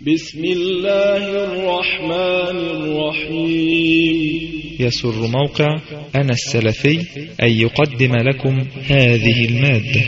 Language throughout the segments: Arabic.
بسم الله الرحمن الرحيم. يسر موقع أنا السلفي أن يقدم لكم هذه المادة.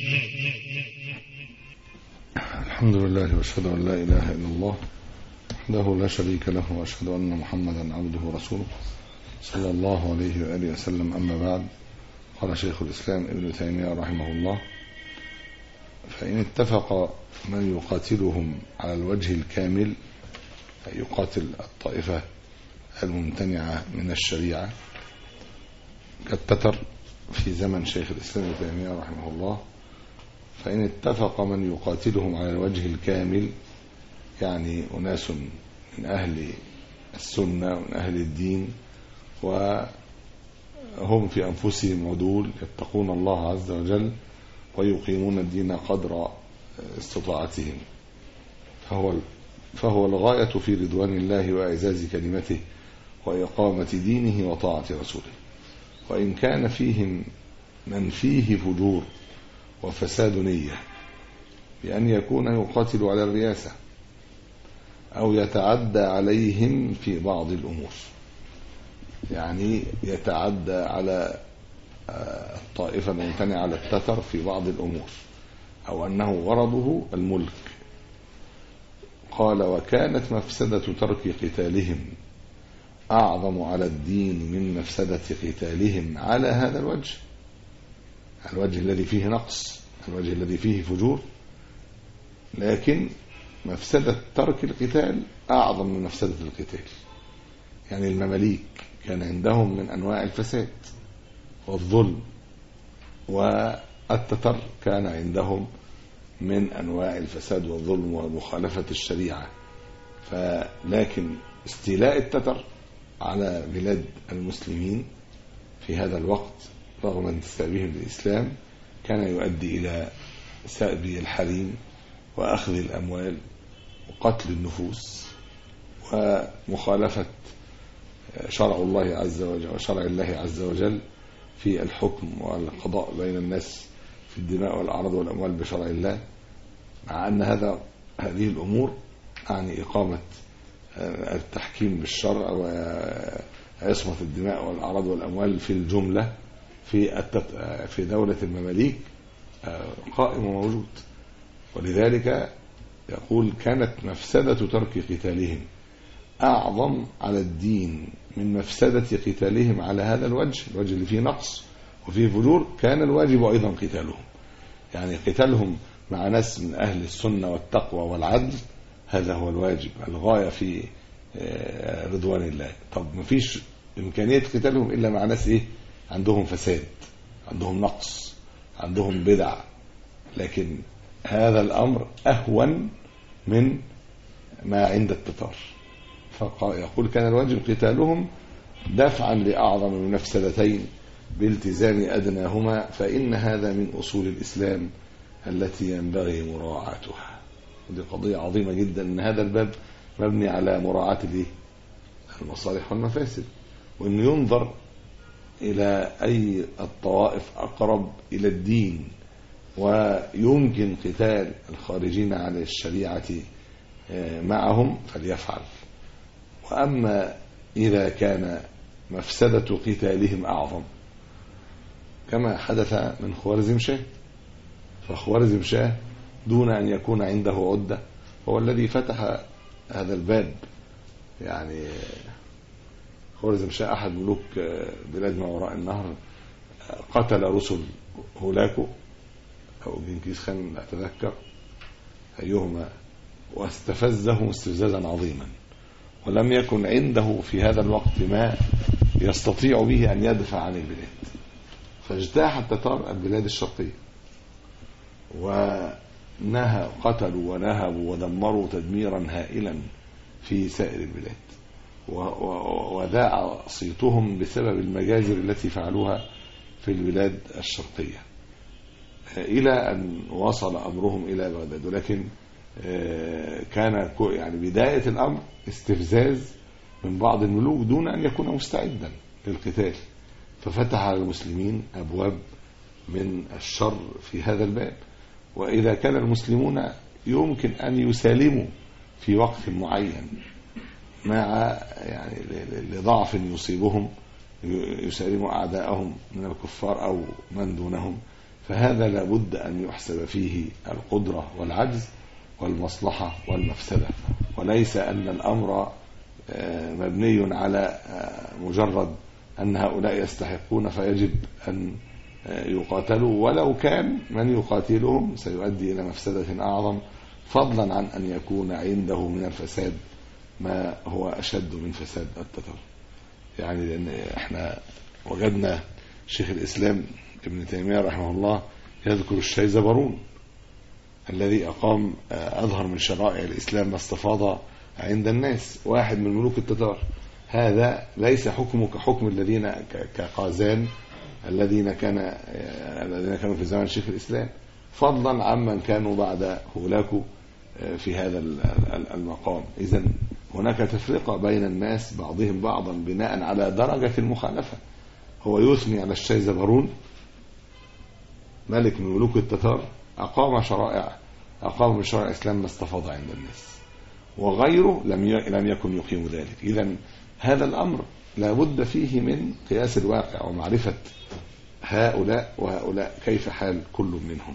الحمد لله وأشهد أن لا إله إلا الله وحده لا شريك له، وأشهد أن محمدا عبده ورسوله صلى الله عليه وآله وسلم. أما بعد، قال شيخ الإسلام ابن تيمية رحمه الله: فإن اتفق من يقاتلهم على الوجه الكامل، أي يقاتل الطائفة الممتنعة من الشريعة كالتتر في زمن شيخ الإسلام ابن تيمية رحمه الله، فإن اتفق من يقاتلهم على الوجه الكامل، يعني أناس من أهل السنة ومن أهل الدين، وهم في أنفسهم عدول يتقون الله عز وجل ويقيمون الدين قدر استطاعتهم، فهو الغاية في رضوان الله وإعزاز كلمته وإقامة دينه وطاعة رسوله. وإن كان فيهم من فيه فجور وفساد نية بأن يكون يقاتل على الرياسة أو يتعدى عليهم في بعض الأمور، يعني يتعدى على الطائفة الممتنعة على التتر في بعض الأمور، أو أنه غرضه الملك. قال: وكانت مفسدة ترك قتالهم أعظم على الدين من مفسدة قتالهم على هذا الوجه الذي فيه نقص، الوجه الذي فيه فجور، لكن مفسدة ترك القتال أعظم من مفسدة القتال. يعني المماليك كان عندهم من أنواع الفساد والظلم، والتتر كان عندهم من أنواع الفساد والظلم ومخالفة الشريعة. لكن استيلاء التتر على بلاد المسلمين في هذا الوقت رغم انتسابهم للإسلام كان يؤدي إلى سأب الحريم وأخذ الأموال وقتل النفوس ومخالفة شرع الله عز وجل وشرع الله عز وجل في الحكم والقضاء بين الناس في الدماء والأعراض والأموال بشرع الله، مع أن هذه الأمور يعني إقامة التحكيم بالشرع وعصمة الدماء والأعراض والأموال في الجملة في دولة المماليك قائم وموجود. ولذلك يقول: كانت مفسدة ترك قتالهم أعظم على الدين من مفسدة قتالهم على هذا الوجه اللي فيه نقص وفيه فجور. كان الواجب أيضا قتالهم، يعني قتالهم مع ناس من أهل السنة والتقوى والعدل، هذا هو الواجب، الغاية في رضوان الله. طب ما فيش إمكانية قتالهم إلا مع ناس عندهم فساد، عندهم نقص، عندهم بدع، لكن هذا الأمر أهون من ما عند التتار. فيقول: كان الواجب قتالهم دفعا لأعظم من مفسدتين بالتزام أدناهما، فإن هذا من أصول الإسلام التي ينبغي مراعاتها. ودي قضية عظيمة جدا، أن هذا الباب مبني على مراعاة المصالح والمفاسد، وأنه ينظر إلى أي الطوائف أقرب إلى الدين ويمكن قتال الخارجين عن الشريعة معهم فليفعل. وأما إذا كان مفسدة قتالهم أعظم كما حدث من خوارزم شاه، فخوارزم شاه دون أن يكون عنده عدة هو الذي فتح هذا الباب. يعني خوارزم شاه أحد ملوك بلاد ما وراء النهر، قتل رسل هولاكو أو جنكيز خان لا أتذكر أيهما، واستفزهم استفزازا عظيما، ولم يكن عنده في هذا الوقت ما يستطيع به أن يدفع عن البلاد، فاجتاح التتار البلاد الشرقية قتلوا ونهبوا ودمروا تدميرا هائلا في سائر البلاد، وذاع صيتهم بسبب المجازر التي فعلوها في البلاد الشرقية، إلى أن وصل أمرهم إلى بغداد. ولكن كان يعني بداية الأمر استفزاز من بعض الملوك دون أن يكون مستعدا للقتال، ففتح على المسلمين أبواب من الشر في هذا الباب. وإذا كان المسلمون يمكن أن يسالموا في وقت معين مع يعني لضعف يصيبهم يسالم أعداءهم من الكفار أو من دونهم، فهذا لابد أن يحسب فيه القدرة والعجز والمصلحة والمفسدة، وليس أن الأمر مبني على مجرد أن هؤلاء يستحقون فيجب أن يقاتلوا، ولو كان من يقاتلهم سيؤدي إلى مفسدة أعظم، فضلا عن أن يكون عنده من الفساد ما هو أشد من فساد التتر. يعني لأن احنا وجدنا شيخ الإسلام ابن تيمية رحمه الله يذكر الشيزبرون الذي أقام أظهر من شرائع الإسلام ما استفاض عند الناس، واحد من ملوك التتار. هذا ليس حكمه كحكم الذين كقازان الذين كانوا في زمن شيخ الإسلام، فضلا عمن كانوا بعد هولاكو في هذا المقام. إذن هناك تفرقة بين الناس بعضهم بعضا بناء على درجة المخالفة. هو يثني على الشيزبرون ملك من ملوك التتار أقام من شرائع الإسلام ما استفاض عند الناس، وغيره لم يكن يقيم ذلك. إذن هذا الأمر لا بد فيه من قياس الواقع ومعرفة هؤلاء وهؤلاء كيف حال كل منهم.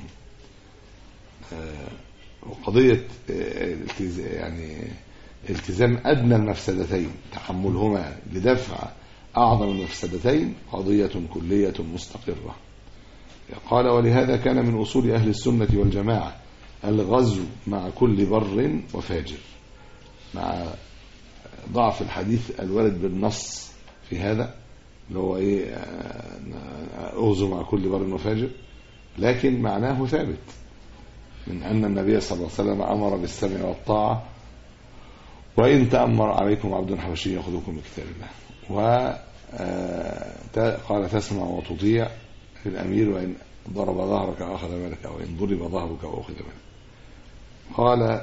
وقضية يعني التزام أدنى المفسدتين تحملهما لدفع أعظم المفسدتين قضية كلية مستقرة. قال: ولهذا كان من أصول أهل السنة والجماعة الغزو مع كل بر وفاجر، مع ضعف الحديث الوارد بالنص في هذا اللي هو أغزو مع كل بر وفاجر، لكن معناه ثابت من أن النبي صلى الله عليه وسلم أمر بالسمع والطاعة وإن تأمر عليكم عبد حبشي يأخذكم بكتاب الله، وقال: تسمع وتطيع في الأمير وإن ضرب ظهرك أخذ مالك وإن ضرب ظهرك وأخذ مالك. قال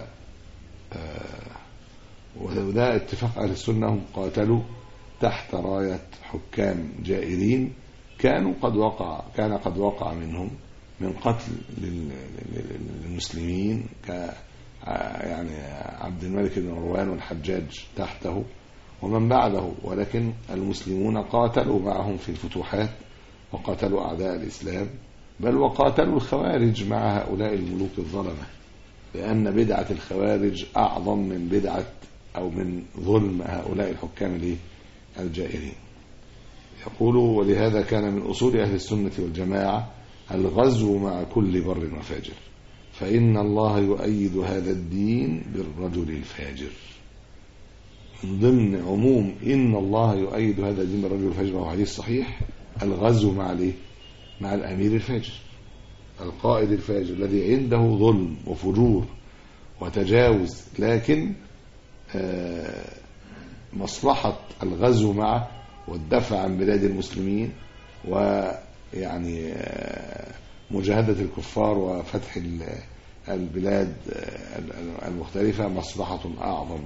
وده اتفاق أهل السنة، هم قاتلوا تحت راية حكام جائرين كان قد وقع منهم من قتل للمسلمين يعني عبد الملك بن مروان والحجاج تحته ومن بعده، ولكن المسلمون قاتلوا معهم في الفتوحات وقاتلوا أعداء الإسلام، بل وقاتلوا الخوارج مع هؤلاء الملوك الظلمة، لأن بدعة الخوارج أعظم من بدعة أو من ظلم هؤلاء الحكام الجائرين. يقول: ولهذا كان من أصول أهل السنة والجماعة الغزو مع كل بر وفاجر، فإن الله يؤيد هذا الدين بالرجل الفاجر. من ضمن عموم إن الله يؤيد هذا الدين بالرجل الفاجر، وهو حديث صحيح، الغزو مع الأمير الفاجر، القائد الفاجر الذي عنده ظلم وفجور وتجاوز، لكن مصلحة الغزو معه والدفع عن بلاد المسلمين ويعني مجاهدة الكفار وفتح البلاد المختلفة مصلحة أعظم.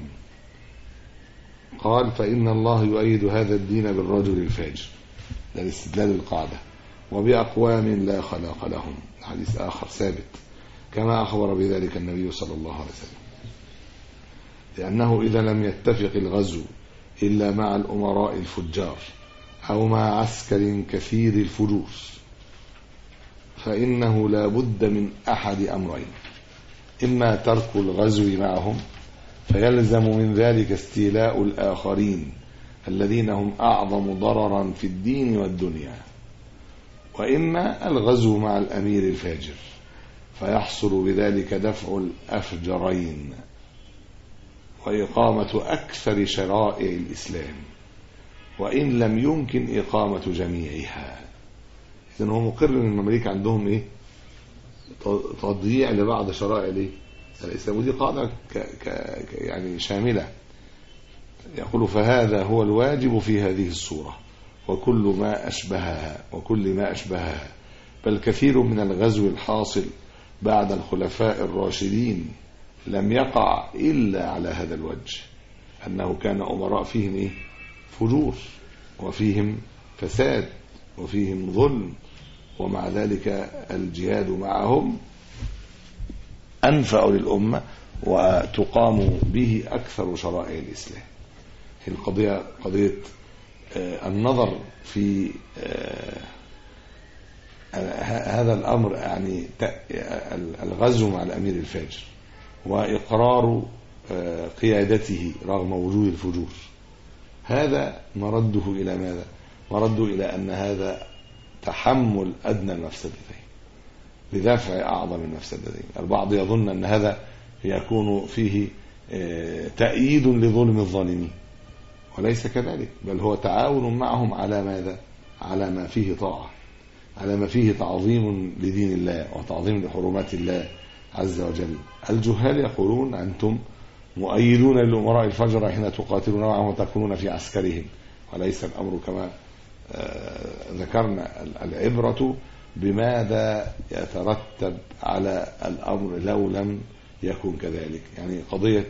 قال: فإن الله يؤيد هذا الدين بالرجل الفاجر، ده الاستدلال القاعدة، وبأقوام لا خلاق لهم، حديث آخر ثابت كما أخبر بذلك النبي صلى الله عليه وسلم، لأنه إذا لم يتفق الغزو إلا مع الأمراء الفجار أو مع عسكر كثير الفجور فإنه لا بد من أحد أمرين: إما ترك الغزو معهم فيلزم من ذلك استيلاء الآخرين الذين هم أعظم ضررا في الدين والدنيا، وإما الغزو مع الأمير الفاجر فيحصل بذلك دفع الأفجرين وإقامة أكثر شرائع الإسلام وإن لم يمكن إقامة جميعها. إذن هو مقر أن المماليك عندهم تضييع لبعض شرائع الإسلام، ودي قاعدة يعني شاملة. يقول: فهذا هو الواجب في هذه الصورة وكل ما أشبهها بل كثير من الغزو الحاصل بعد الخلفاء الراشدين لم يقع إلا على هذا الوجه، أنه كان أمراء فيهم فجور وفيهم فساد وفيهم ظلم، ومع ذلك الجهاد معهم أنفع للأمة وتقام به أكثر شرائع الإسلام. القضية قضية النظر في هذا الأمر، يعني الغزو مع الأمير الفاجر وإقرار قيادته رغم وجود الفجور، هذا مرده إلى ماذا؟ مرده إلى أن هذا تحمل أدنى المفسدتين بدافع أعظم المفسدتين. البعض يظن أن هذا يكون فيه تأييد لظلم الظالمين، وليس كذلك، بل هو تعاون معهم على ماذا؟ على ما فيه طاعة، على ما فيه تعظيم لدين الله وتعظيم لحرمات الله عز وجل. الجهال يقولون أنتم مؤيدون للأمراء الفجر حين تقاتلون معهم وتكونون في عسكرهم، وليس الأمر كما ذكرنا. العبرة بماذا يترتب على الأمر لو لم يكن كذلك. يعني قضية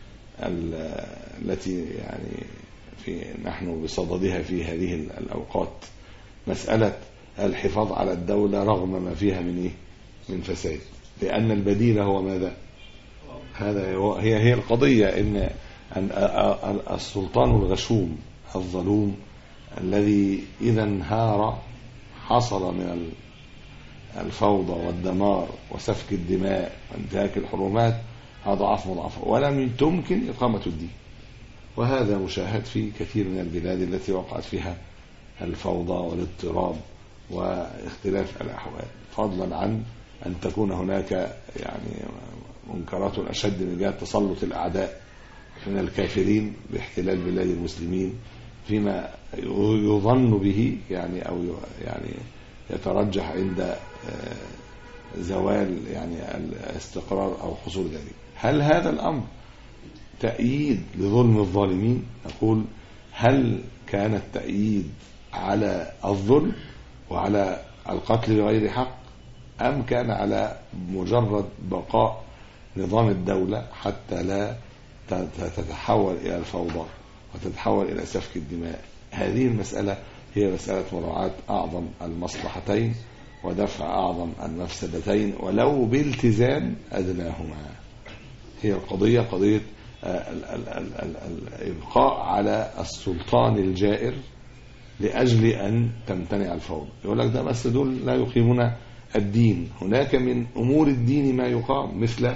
التي يعني نحن بصددها في هذه الأوقات، مسألة الحفاظ على الدولة رغم ما فيها من فساد، لأن البديل هو ماذا؟ هي القضية، إن السلطان الغشوم الظلوم الذي إذا انهار حصل من الفوضى والدمار وسفك الدماء وانتهاك الحرمات أضعاف مضاعفة، ولم تمكن إقامة الدين. وهذا مشاهد في كثير من البلاد التي وقعت فيها الفوضى والاضطراب واختلاف الأحوال، فضلا عن أن تكون هناك يعني منكرات أشد من جهة تسلط الأعداء من الكافرين باحتلال بلاد المسلمين فيما يظن به يعني أو يعني يترجح عند زوال يعني الاستقرار أو حصول ذلك. هل هذا الأمر تأييد لظلم الظالمين؟ نقول هل كان التأييد على الظلم وعلى القتل بغير حق، أم كان على مجرد بقاء نظام الدولة حتى لا تتحول إلى الفوضى وتتحول إلى سفك الدماء؟ هذه المسألة هي مسألة مراعاة أعظم المصلحتين ودفع أعظم المفسدتين ولو بالتزام أدناهما. هي القضية قضية الإبقاء على السلطان الجائر لأجل أن تمتنع الفوضى. يقول لك ده بس دول لا يقيمون الدين. هناك من أمور الدين ما يقام، مثل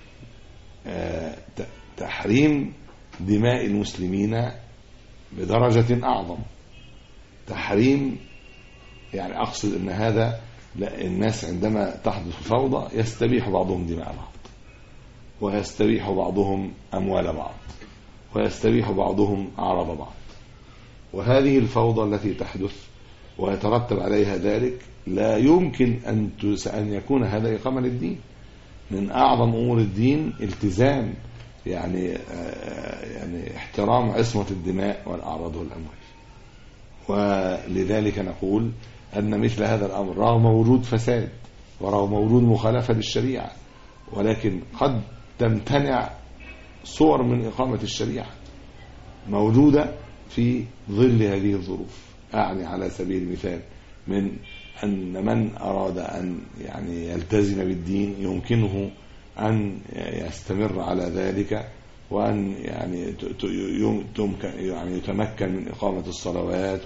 تحريم دماء المسلمين بدرجة أعظم، تحريم يعني أقصد أن هذا الناس عندما تحدث فوضى يستبيح بعضهم دماء بعض، ويستبيح بعضهم أموال بعض، ويستبيح بعضهم أعراض بعض. وهذه الفوضى التي تحدث ويترتب عليها ذلك لا يمكن أن يكون هذا إقامة للدين. من أعظم أمور الدين التزام يعني احترام عصمة الدماء والأعراض والأموال. ولذلك نقول أن مثل هذا الأمر رغم وجود فساد ورغم وجود مخالفة للشريعة، ولكن قد تمتنع صور من إقامة الشريعة موجودة في ظل هذه الظروف. أعني على سبيل المثال من أن من أراد أن يعني يلتزم بالدين يمكنه أن يستمر على ذلك، وأن يعني يتمكن من إقامة الصلوات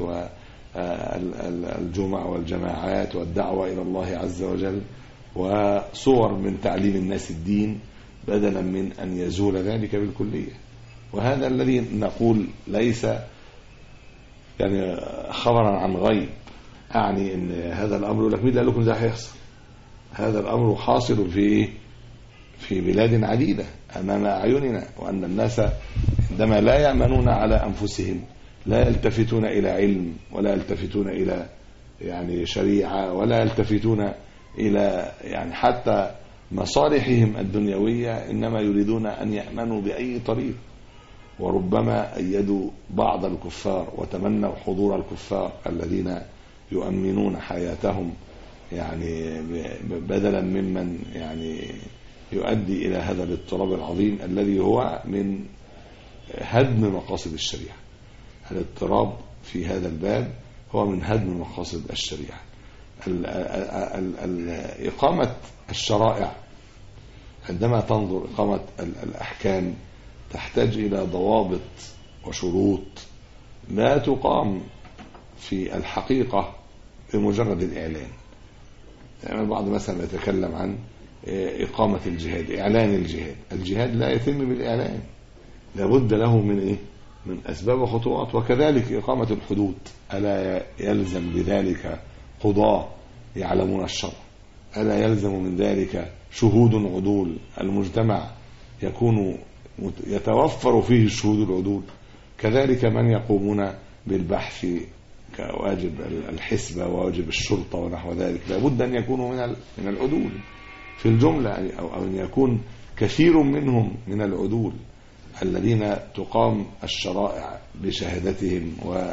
والجمع والجماعات والدعوة إلى الله عز وجل وصور من تعليم الناس الدين، بدلا من أن يزول ذلك بالكلية. وهذا الذي نقول ليس يعني خبرا عن غيب. أعني أن هذا الأمر يقول لك مين قال لكم ده هيحصل؟ هذا الأمر حاصل في بلاد عديدة أمام أعيننا، وأن الناس عندما لا يأمنون على أنفسهم لا يلتفتون إلى علم ولا يلتفتون إلى يعني شريعة ولا يلتفتون إلى يعني حتى مصالحهم الدنيوية، إنما يريدون أن يأمنوا بأي طريق. وربما أيدوا بعض الكفار وتمنوا حضور الكفار الذين يؤمنون حياتهم يعني بدلا ممن يعني يؤدي إلى هذا الاضطراب العظيم الذي هو من هدم مقاصد الشريعة. الاضطراب في هذا الباب هو من هدم مقاصد الشريعة. إقامة الشرائع عندما تنظر إقامة الأحكام تحتاج إلى ضوابط وشروط لا تقام في الحقيقة بمجرد الإعلان. يعني البعض مثلا يتكلم عن إقامة الجهاد، إعلان الجهاد. الجهاد لا يتم بالإعلان، لابد له من إيه؟ من أسباب وخطوات. وكذلك إقامة الحدود، ألا يلزم بذلك قضاة يعلمون الشرع؟ ألا يلزم من ذلك شهود عدول؟ المجتمع يكون يتوفر فيه الشهود العدول. كذلك من يقومون بالبحث كواجب الحسبة وواجب الشرطة ونحو ذلك، لابد أن يكونوا من العدول في الجملة، أو أن يكون كثير منهم من العدول الذين تقام الشرائع بشهادتهم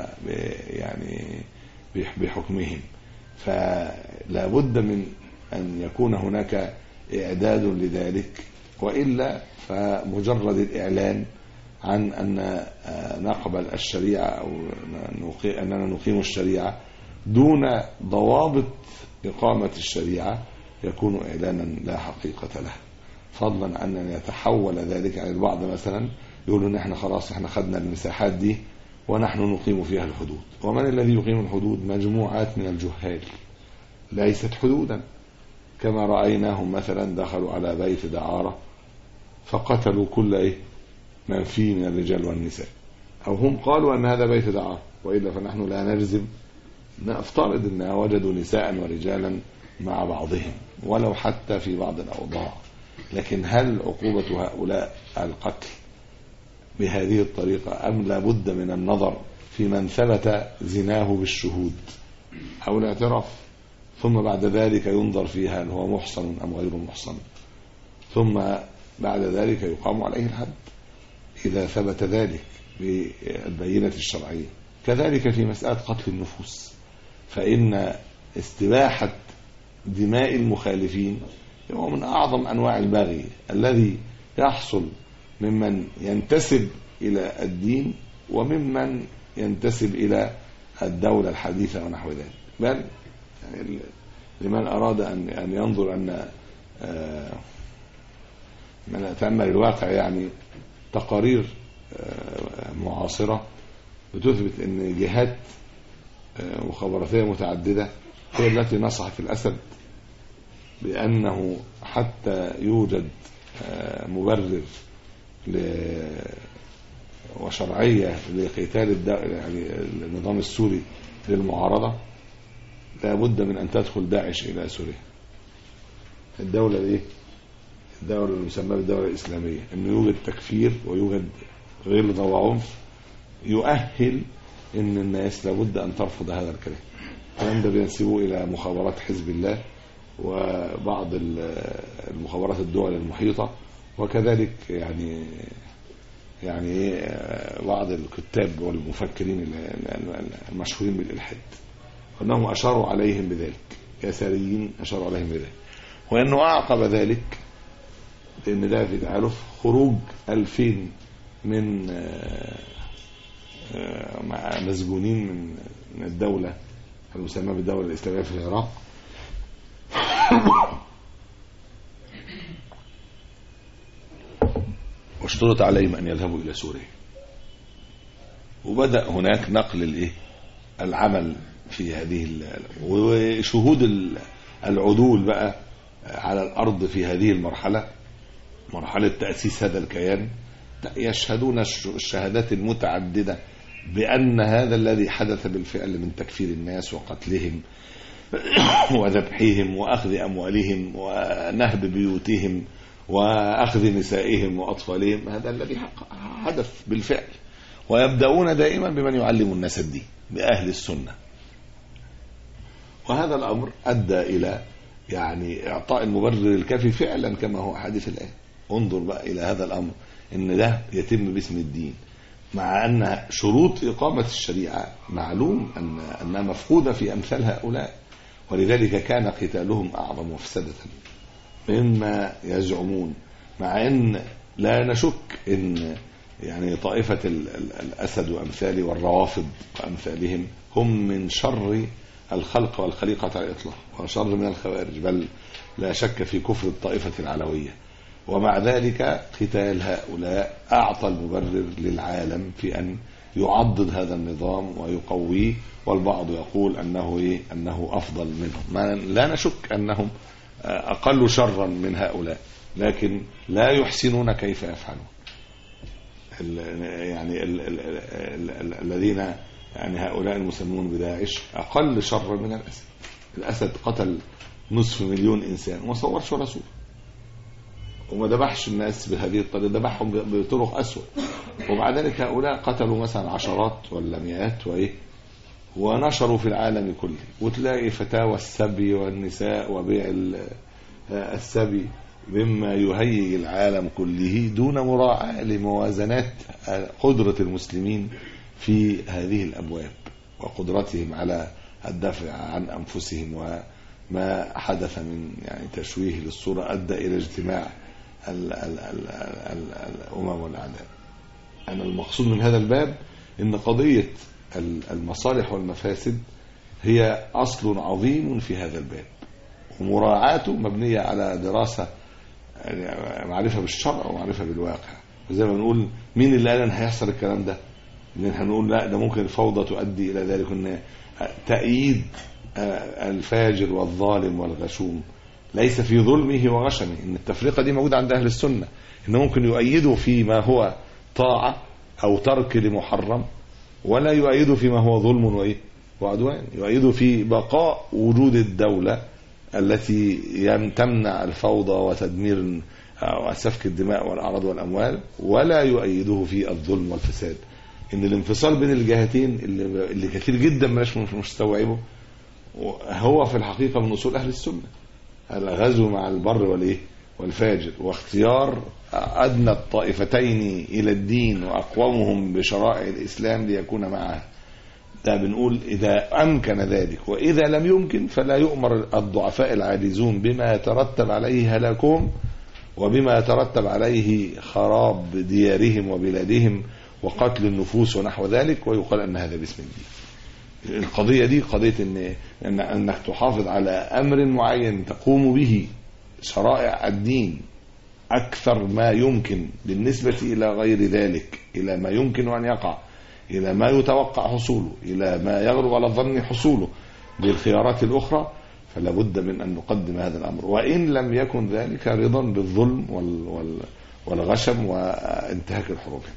ويعني بحكمهم. فلا بد من أن يكون هناك إعداد لذلك، وإلا فمجرد الإعلان عن أن نقبل الشريعة أو أننا نقيم الشريعة دون ضوابط إقامة الشريعة يكون إعلانا لا حقيقة له، فضلا أن يتحول ذلك. يعني البعض مثلا يقولوا إن احنا خلاص احنا خدنا المساحات دي ونحن نقيم فيها الحدود. ومن الذي يقيم الحدود؟ مجموعات من الجهال ليست حدودا، كما رأيناهم مثلا دخلوا على بيت دعارة فقتلوا كل من فيه من الرجال والنساء، أو هم قالوا أن هذا بيت دعارة، وإلا فنحن لا نجزم، نفترض أن وجدوا نساء ورجالا مع بعضهم ولو حتى في بعض الأوضاع. لكن هل عقوبة هؤلاء القتل بهذه الطريقة، أم لا بد من النظر في من ثبت زناه بالشهود أو الاعتراف، ثم بعد ذلك ينظر فيها هل هو محصن أم غير محصن، ثم بعد ذلك يقام عليه الحد إذا ثبت ذلك بالبينة الشرعية. كذلك في مسألة قتل النفوس، فإن استباحة دماء المخالفين هو من أعظم أنواع البغي الذي يحصل ممن ينتسب إلى الدين وممن ينتسب إلى الدولة الحديثة ونحو ذلك. بل يعني لمن أراد أن ينظر أن من تأمل الواقع، يعني تقارير معاصرة بتثبت أن جهات مخابراتية متعددة هي التي نصحت الأسد بأنه حتى يوجد مبرر وشرعية لقتال يعني النظام السوري للمعارضة، لا بد من أن تدخل داعش إلى سوريا. الدولة الدولة المسمى بالدولة الإسلامية، أنه يوجد تكفير ويوجد غلظة وعنف يؤهل أن الناس لابد أن ترفض هذا الكلام. الكلام ده بينسبوه إلى مخابرات حزب الله وبعض المخابرات الدول المحيطة، وكذلك يعني بعض الكتاب والمفكرين المشهورين بالإلحاد، وأنهم أشاروا عليهم بذلك، يساريين أشاروا عليهم بذلك. وأنه أعقب ذلك لأن ده في تعالف خروج 2000 من مسجونين من الدولة المسمى بالدولة الإسلامية في العراق، واشترط عليهم أن يذهبوا إلى سوريا. وبدأ هناك نقل العمل في هذه وشهود العدول بقى على الأرض في هذه مرحلة تأسيس هذا الكيان، يشهدون الشهادات المتعددة بأن هذا الذي حدث بالفعل من تكفير الناس وقتلهم وذبحهم وأخذ أموالهم ونهب بيوتهم وأخذ نسائهم وأطفالهم، هذا الذي حدث بالفعل. ويبدأون دائما بمن يعلم الناس الدين، بأهل السنة. وهذا الأمر أدى إلى يعني إعطاء المبرر الكافي فعلا كما هو حادث الآن. انظر بقى إلى هذا الأمر، إن ده يتم باسم الدين، مع أن شروط إقامة الشريعة معلوم أنها مفقودة في أمثال هؤلاء، ولذلك كان قتالهم أعظم مفسدة مما يزعمون. مع أن لا نشك أن يعني طائفة الأسد وأمثاله والروافض وأمثالهم هم من شر الخلق والخليقة على الإطلاق، وشر من الخوارج، بل لا شك في كفر الطائفة العلوية. ومع ذلك قتال هؤلاء أعطى المبرر للعالم في أن يعضد هذا النظام ويقويه، والبعض يقول أنه أفضل منهم. لا نشك أنهم أقل شرا من هؤلاء، لكن لا يحسنون كيف يفعلون. يعني الذين يعني هؤلاء المسلمون بداعش أقل شر من الأسد. الأسد قتل 500,000 إنسان وما صورش ولا صورة، وما ذبحش الناس بهذه الطريقة، ذبحهم بطرق أسوأ. ومع ذلك هؤلاء قتلوا مثلا عشرات ولا مئات ونشروا في العالم كله. وتلاقي فتاوى السبي والنساء وبيع السبي مما يهيج العالم كله دون مراعاة لموازنات قدرة المسلمين في هذه الأبواب وقدرتهم على الدفع عن أنفسهم. وما حدث من يعني تشويه للصورة أدى إلى اجتماع الأمم والأعداء. أنا المقصود من هذا الباب إن قضية المصالح والمفاسد هي أصل عظيم في هذا الباب، ومراعاته مبنية على دراسة يعني معرفة بالشرع ومعرفة بالواقع. وزي ما بنقول مين اللي قال ان هيحصل الكلام ده؟ لان هنقول لا، ده ممكن الفوضى تؤدي الى ذلك، ان تأييد الفاجر والظالم والغشوم ليس في ظلمه وغشمه. ان التفرقة دي موجودة عند اهل السنة، انه ممكن يؤيدوا فيما هو طاعة او ترك لمحرم، ولا يؤيدوا فيما هو ظلم وعدوان. يؤيدوا في بقاء وجود الدولة التي تمنع الفوضى وتدمير وسفك الدماء والأعراض والأموال، ولا يؤيده في الظلم والفساد. إن الانفصال بين الجهتين اللي كثير جدا مش مستوعبه هو في الحقيقة من أصول أهل السنة. الغزو مع البر والفاجر، واختيار أدنى الطائفتين إلى الدين وأقومهم بشرائع الإسلام ليكون معها. ده بنقول إذا أمكن ذلك، وإذا لم يمكن فلا يؤمر الضعفاء العاجزون بما يترتب عليه هلاكهم وبما يترتب عليه خراب ديارهم وبلادهم وقتل النفوس ونحو ذلك، ويقال أن هذا باسم الدين. القضية دي قضية أنك تحافظ على أمر معين تقوم به شرائع الدين أكثر ما يمكن بالنسبة إلى غير ذلك، إلى ما يمكن أن يقع، إلى ما يتوقع حصوله، إلى ما يغلب على الظن حصوله بالخيارات الأخرى، فلا بد من أن نقدم هذا الأمر، وإن لم يكن ذلك رضا بالظلم والغشم وانتهاك الحرمات.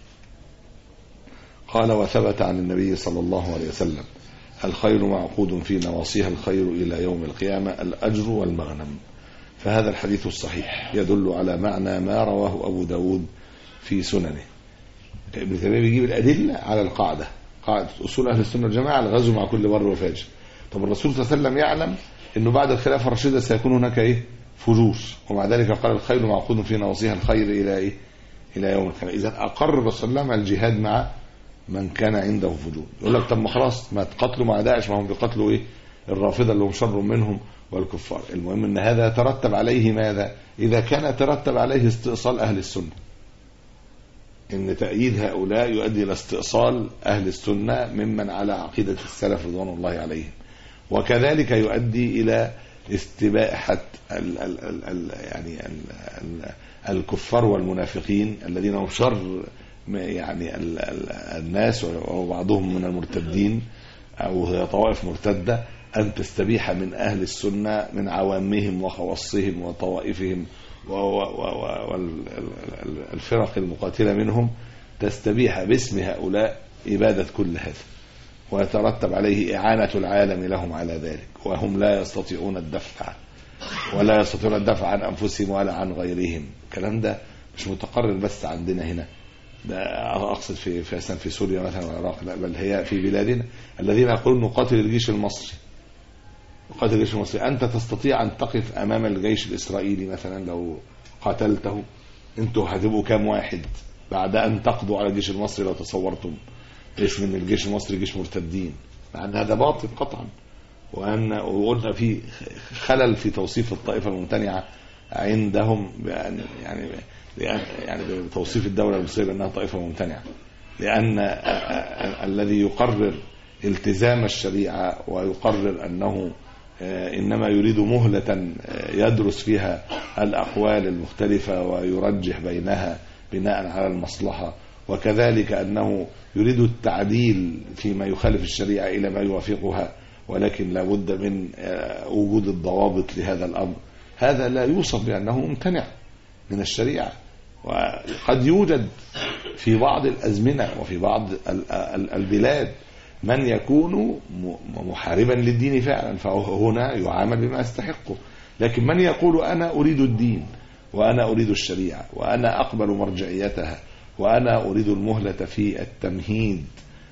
قال: وثبت عن النبي صلى الله عليه وسلم: الخير معقود في نواصيها الخير إلى يوم القيامة الأجر والمغنم. فهذا الحديث الصحيح يدل على معنى ما رواه أبو داود في سننه. ابن تيمية بيجيب الأدلة على قاعدة أصول أهل السنة والجماعة: الغزو مع كل بر وفاجر. طب الرسول صلى الله عليه وسلم يعلم أنه بعد الخلافة الرشيدة سيكون هناك فجور، ومع ذلك قال: الخير معقود في نواصيها الخير إلى يوم القيامة. إذا أقر الرسول صلى الله عليه وسلم الجهاد مع من كان عنده فجور. يقول لك: طب ما خلاص ما تقتلوا مع داعش، ما هم بيقتلوا الرافضة اللي هم شر منهم والكفار. المهم أن هذا ترتب عليه ماذا؟ إذا كان ترتب عليه استئصال أهل السنة، إن تأييد هؤلاء يؤدي إلى استئصال أهل السنة ممن على عقيدة السلف رضوان الله عليهم، وكذلك يؤدي إلى استباحة الكفار والمنافقين الذين هم شر الناس وبعضهم من المرتدين أو هي طوائف مرتدة، أن تستبيح من أهل السنة من عوامهم وخواصهم وطوائفهم والفرق المقاتلة منهم، تستبيح باسم هؤلاء إبادة كل هذا، ويترتب عليه إعانة العالم لهم على ذلك، وهم لا يستطيعون الدفع ولا يستطيعون الدفع عن أنفسهم ولا عن غيرهم. الكلام ده مش متقرر بس عندنا هنا، ده أقصد في سوريا مثلا والعراق، لا بل هي في بلادنا. الذين يقولون نقاتل الجيش المصري، نقاتل الجيش المصري، أنت تستطيع أن تقف أمام الجيش الإسرائيلي مثلا لو قاتلته؟ أنتوا هتبقوا كام واحد بعد أن تقضوا على الجيش المصري لو تصورتم اسم من الجيش المصري جيش مرتدين؟ مع أن هذا باطل قطعا، وقلنا في خلل في توصيف الطائفة الممتنعة عندهم يعني بتوصيف الدولة المصرية بأنها طائفة ممتنعة، لأن الذي يقرر التزام الشريعة ويقرر أنه إنما يريد مهلة يدرس فيها الأقوال المختلفة ويرجح بينها بناء على المصلحة، وكذلك أنه يريد التعديل فيما يخالف الشريعة إلى ما يوافقها، ولكن لا بد من وجود الضوابط لهذا الأمر. هذا لا يوصف بأنه ممتنع من الشريعة. وقد يوجد في بعض الأزمنة وفي بعض البلاد من يكون محاربا للدين فعلا، فهنا يعامل بما يستحقه. لكن من يقول أنا أريد الدين وأنا أريد الشريعة وأنا أقبل مرجعيتها وأنا أريد المهلة في التمهيد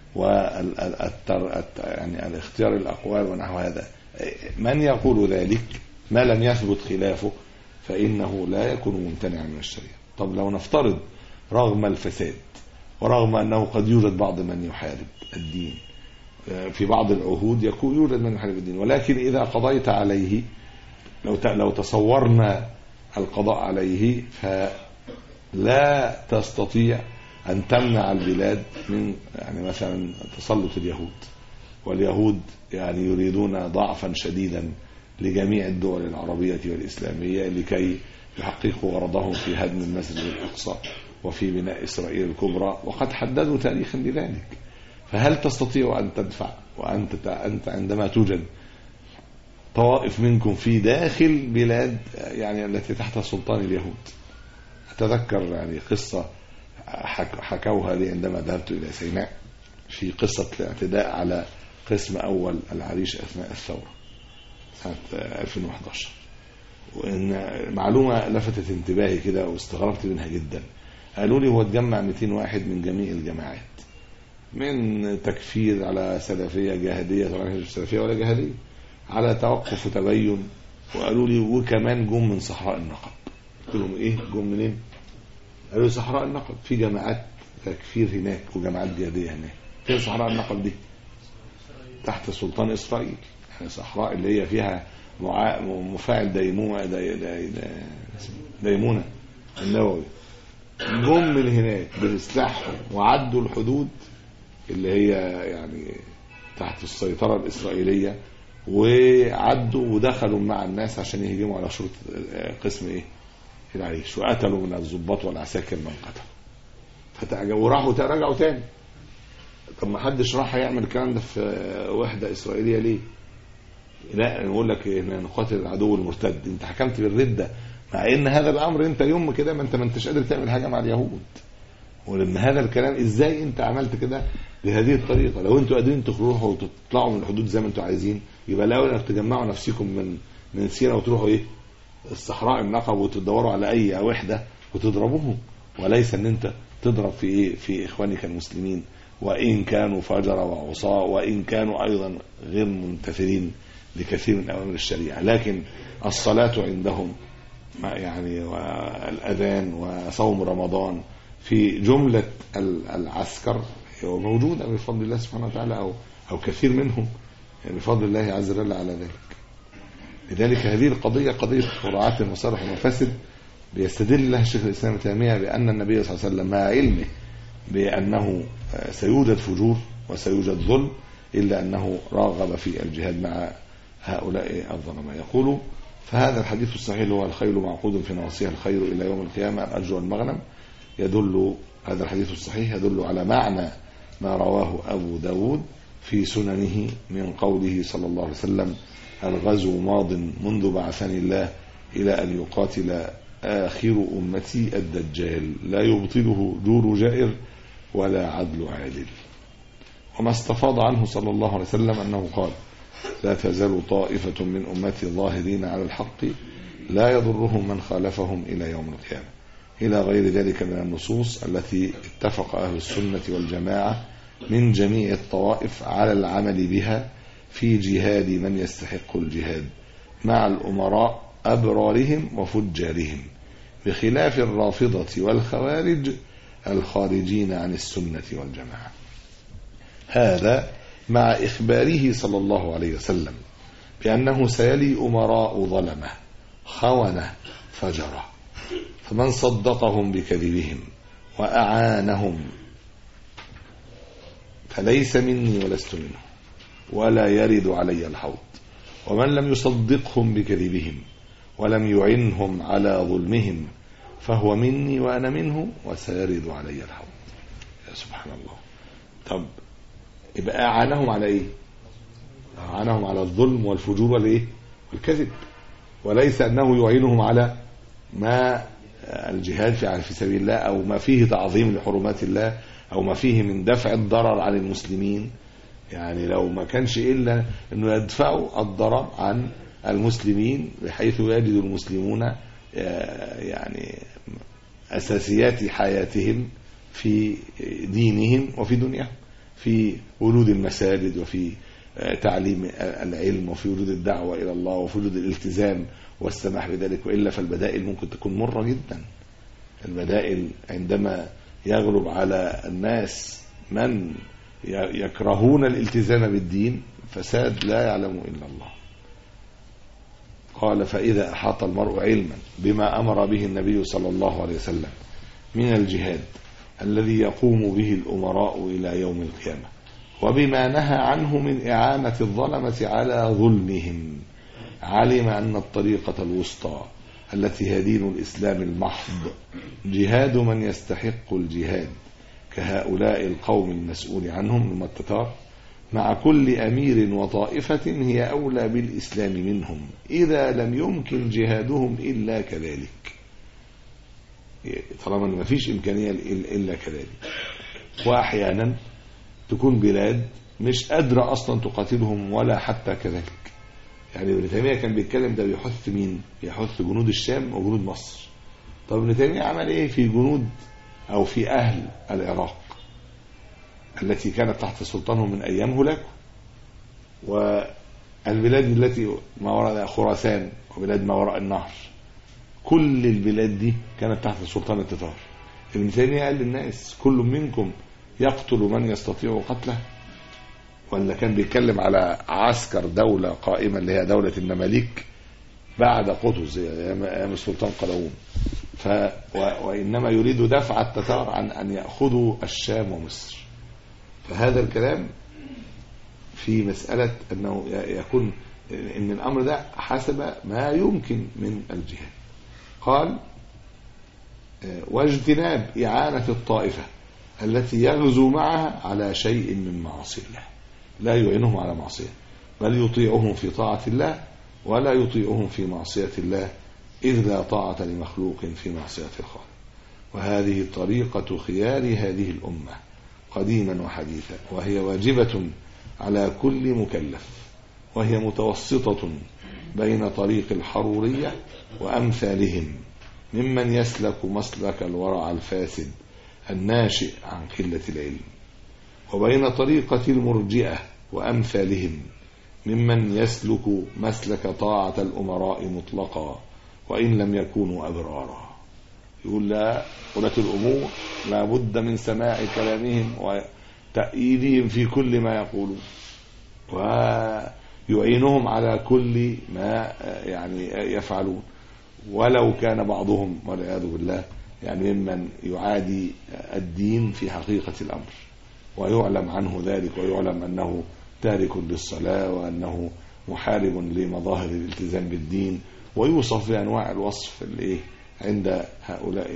يعني الاختيار الأقوال ونحو هذا، من يقول ذلك ما لم يثبت خلافه فإنه لا يكون ممتنعا من الشريعة. طب لو نفترض رغم الفساد ورغم أنه قد يوجد بعض من يحارب الدين في بعض العهود، يوجد من يحارب الدين، ولكن إذا قضيت عليه، لو تصورنا القضاء عليه، فلا تستطيع أن تمنع البلاد من يعني مثلا تسلط اليهود، واليهود يعني يريدون ضعفا شديدا لجميع الدول العربية والإسلامية لكي يحققوا غرضهم في هدم المسجد الأقصى وفي بناء إسرائيل الكبرى، وقد حددوا تاريخا لذلك. فهل تستطيع أن تدفع وأنت عندما توجد طوائف منكم في داخل بلاد يعني التي تحت سلطان اليهود؟ أتذكر يعني قصة حكوها لي عندما ذهبت إلى سيناء في قصة الاعتداء على قسم أول العريش أثناء الثورة سنة 2011. وإن معلومة لفتت انتباهي كده واستغربت منها جدا. قالوا لي هو اتجمع 200 واحد من جميع الجماعات، من تكفير على سلفية جهادية، طبعا مش سلفية ولا جهادية، على توقف وتبين، وقالوا لي وكمان جم من صحراء النقب. قلت لهم ايه جم منين؟ قالوا لي صحراء النقب في جماعات تكفير هناك وجماعات جهادية هناك. فين صحراء النقب دي؟ تحت سلطان إسرائيل، يعني صحراء اللي هي فيها مفاعل ديمونة النووي. جم من هناك بسلاحهم وعدوا الحدود اللي هي يعني تحت السيطرة الإسرائيلية، وعدوا ودخلوا مع الناس عشان يهجموا على شرطة قسم ايه العريش، وقتلوا من الضباط والعساكر من قتلوا، وراحوا رجعوا تاني. طب ما حدش راح يعمل الكلام ده في وحدة إسرائيلية ليه؟ لا نقول لك احنا نقاتل العدو المرتد. انت حكمت بالردة، مع ان هذا الامر انت يوم كده ما انتش قادر تعمل حاجة مع اليهود. ولما هذا الكلام ازاي انت عملت كده بهذه الطريقة؟ لو انتوا قادرين تروحوا وتطلعوا من الحدود زي ما انتوا عايزين، يبقى الاول انك تجمعوا نفسكم من سينا وتروحوا ايه الصحراء النقب وتدوروا على اي وحدة وتضربوهم، وليس ان انت تضرب في ايه في اخوانك المسلمين، وان كانوا فجر وعصاة، وان كانوا ايضا غير منتفرين لكثير من اوامر الشريعة. لكن الصلاة عندهم يعني والاذان وصوم رمضان في جملة العسكر موجودة بفضل الله سبحانه وتعالى، أو كثير منهم يعني بفضل الله عز وجل على ذلك. لذلك هذه القضية قضية مراعاة المصالح والمفاسد بيستدل لها الشيخ الإسلام ابن تيمية بأن النبي صلى الله عليه وسلم مع علمه بأنه سيوجد فجور وسيوجد ظلم، إلا أنه راغب في الجهاد مع هؤلاء الظلماء. يقول فهذا الحديث الصحيح هو الخيل معقود في نواصيها الخير إلى يوم القيامة الأجر والمغنم، هذا الحديث الصحيح يدل على معنى ما رواه أبو داود في سننه من قوله صلى الله عليه وسلم الغزو ماض منذ بعثني الله إلى أن يقاتل آخر أمتي الدجال لا يبطله جور جائر ولا عدل عادل. وما استفاض عنه صلى الله عليه وسلم أنه قال لا تزال طائفة من أمتي ظاهرين على الحق لا يضرهم من خالفهم إلى يوم القيامة، إلى غير ذلك من النصوص التي اتفق أهل السنة والجماعة من جميع الطوائف على العمل بها في جهاد من يستحق الجهاد مع الأمراء أبرارهم وفجارهم، بخلاف الرافضة والخوارج الخارجين عن السنة والجماعة. هذا مع إخباره صلى الله عليه وسلم بأنه سيلي أمراء ظلمة خونة فجرة، فمن صدقهم بكذبهم وأعانهم فليس مني ولست منه ولا يرد علي الحوض، ومن لم يصدقهم بكذبهم ولم يعنهم على ظلمهم فهو مني وأنا منه وسيرد علي الحوض. يا سبحان الله. طب يبقى أعانهم على إيه؟ أعانهم على الظلم والفجور والإيه؟ والكذب، وليس أنه يعينهم على ما الجهاد في سبيل الله أو ما فيه تعظيم لحرمات الله أو ما فيه من دفع الضرر عن المسلمين. يعني لو ما كانش إلا أنه يدفعوا الضرر عن المسلمين بحيث يجد المسلمون يعني أساسيات حياتهم في دينهم وفي دنياهم، في وجود المساجد وفي تعليم العلم وفي وجود الدعوة إلى الله وفي وجود الالتزام والسماح بذلك. وإلا فالبدائل ممكن تكون مرة جدا. البدائل عندما يغلب على الناس من يكرهون الالتزام بالدين فساد لا يعلم إلا الله. قال فإذا أحاط المرء علما بما أمر به النبي صلى الله عليه وسلم من الجهاد الذي يقوم به الأمراء إلى يوم القيامة وبما نهى عنه من إعانة الظلمة على ظلمهم، علم أن الطريقة الوسطى التي هي دين الإسلام المحض جهاد من يستحق الجهاد كهؤلاء القوم المسؤول عنهم من التتار، مع كل أمير وطائفة هي أولى بالإسلام منهم إذا لم يمكن جهادهم إلا كذلك. طالما ما فيش إمكانية إلا كذلك. وأحيانا تكون بلاد مش قادرة أصلا تقاتلهم ولا حتى كذلك. يعني ابن تيمية كان بيتكلم ده بيحث مين؟ بيحث جنود الشام وجنود مصر. طب ابن تيمية عمل ايه في جنود او في اهل العراق التي كانت تحت سلطانهم من ايام هولاكو، والبلاد التي ما وراء خراسان وبلاد ما وراء النهر، كل البلاد دي كانت تحت سلطان التتار. ابن تيمية قال للناس كل منكم يقتل من يستطيع قتله، ولا كان بيتكلم على عسكر دولة قائمة اللي هي دولة المماليك بعد قطز أيام السلطان قلاوون، وإنما يريد دفع التتار عن أن يأخذوا الشام ومصر. فهذا الكلام في مسألة أنه يكون إن الأمر ده حسب ما يمكن من الجهاد. قال واجتناب إعانة الطائفة التي يغزو معها على شيء من معاصي الله، لا يعينهم على معصية بل يطيعهم في طاعة الله ولا يطيعهم في معصية الله، إذ لا طاعة لمخلوق في معصية الخالق. وهذه طريقة خيار هذه الأمة قديما وحديثا، وهي واجبة على كل مكلف، وهي متوسطة بين طريق الحرورية وأمثالهم ممن يسلك مسلك الورع الفاسد الناشئ عن قلة العلم، وبين طريقة المرجئة وأمثالهم ممن يسلك مسلك طاعة الأمراء مطلقا وإن لم يكونوا أبرارا. يقول لا، ولاة الأمور لا بد من سماع كلامهم وتأييدهم في كل ما يقولون، ويعينهم على كل ما يعني يفعلون، ولو كان بعضهم والعياذ بالله يعني ممن يعادي الدين في حقيقة الأمر، ويعلم عنه ذلك، ويعلم أنه تارك للصلاة وأنه محارب لمظاهر الالتزام بالدين، ويوصف بأنواع الوصف اللي عند هؤلاء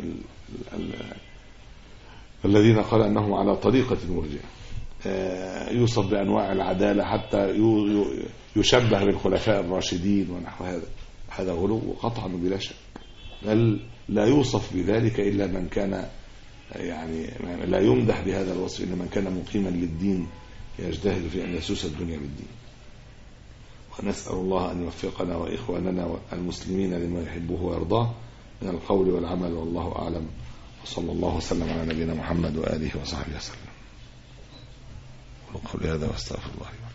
الذين قال أنهم على طريقة المرجئة، يوصف بأنواع العدالة حتى يشبه بالخلفاء الراشدين ونحو هذا. هذا غلو قطعا بلا شك، بل لا يوصف بذلك إلا من كان يعني لا يمدح بهذا الوصف إلا من كان مقيما للدين يجتهد في أن يسوس الدنيا بالدين. ونسأل الله أن يوفقنا وإخواننا المسلمين لما يحبه ويرضاه من القول والعمل، والله أعلم، وصلى الله وسلم على نبينا محمد وآله وصحبه وسلم. وقل هذا واستغفر الله.